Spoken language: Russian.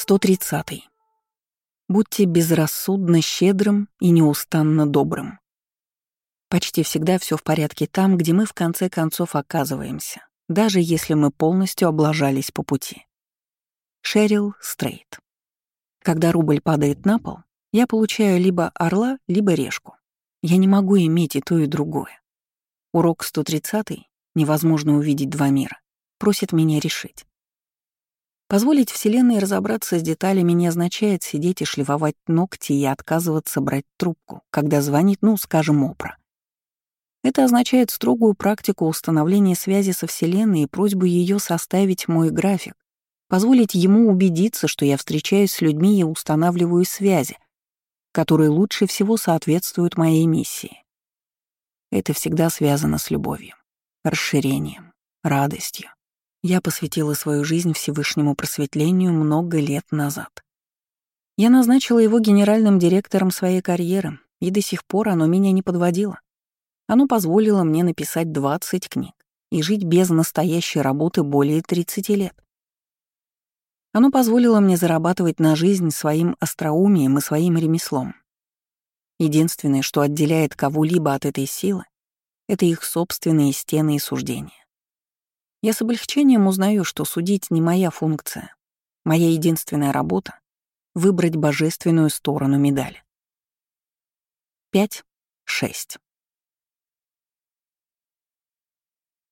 130. Будьте безрассудно щедрым и неустанно добрым. Почти всегда все в порядке там, где мы в конце концов оказываемся, даже если мы полностью облажались по пути. Шерил Стрейт. Когда рубль падает на пол, я получаю либо орла, либо решку. Я не могу иметь и то, и другое. Урок 130, невозможно увидеть два мира, просит меня решить. Позволить Вселенной разобраться с деталями не означает сидеть и шлифовать ногти и отказываться брать трубку, когда звонит, скажем, Опра. Это означает строгую практику установления связи со Вселенной и просьбу ее составить мой график, позволить ему убедиться, что я встречаюсь с людьми и устанавливаю связи, которые лучше всего соответствуют моей миссии. Это всегда связано с любовью, расширением, радостью. Я посвятила свою жизнь Всевышнему просветлению много лет назад. Я назначила его генеральным директором своей карьеры, и до сих пор оно меня не подводило. Оно позволило мне написать 20 книг и жить без настоящей работы более 30 лет. Оно позволило мне зарабатывать на жизнь своим остроумием и своим ремеслом. Единственное, что отделяет кого-либо от этой силы, это их собственные стены и суждения. Я с облегчением узнаю, что судить не моя функция. Моя единственная работа — выбрать божественную сторону медали. 5-6.